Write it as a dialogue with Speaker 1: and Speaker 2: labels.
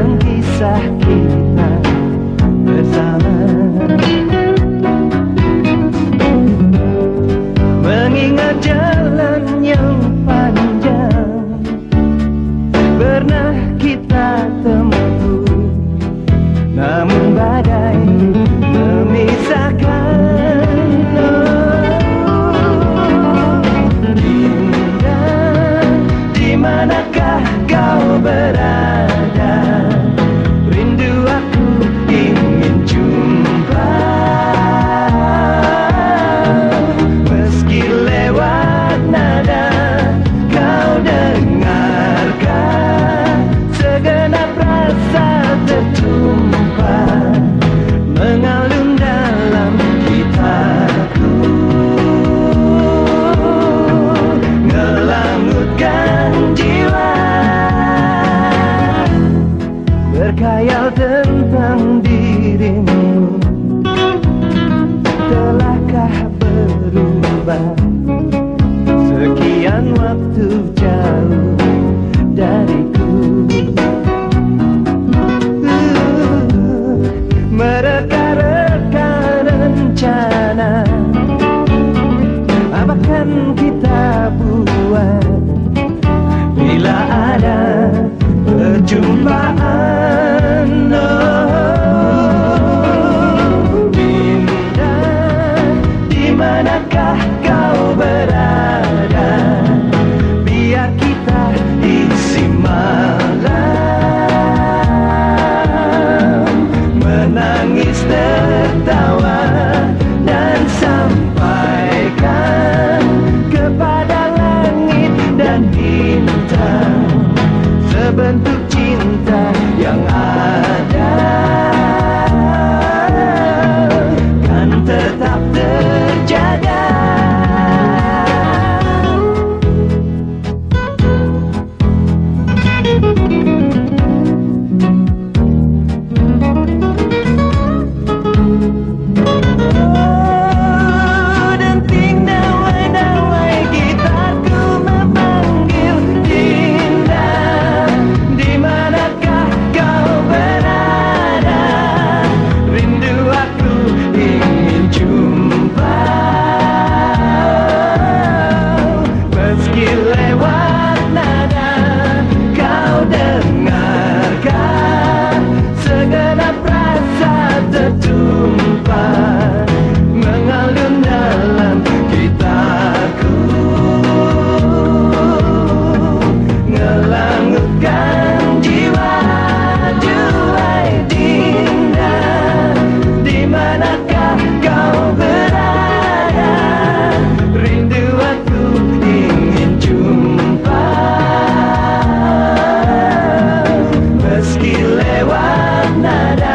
Speaker 1: tentang kisah kita bersama, mengingat jalan yang panjang pernah kita tempuh, namun badai memisahkan. Dinda, di manakah kau berada? Rindu aku ingin jumpa, meski lewat nada kau dengarkan segenap rasa tertumpah mengalun dalam gitarku, ngelangutkan jiwa, berkhayal tentang dirimu. Telahkah berubah sekian waktu jauh dariku? Mereka-reka rencana, apakan kita buat bila ada perjumpaan? Dinda, di manakah kau berada? Biar kita isi malam menangis tertawa dan sampaikan kepada langit dan bintang sebentuk cinta yang ada kan tetap terjaga. Nada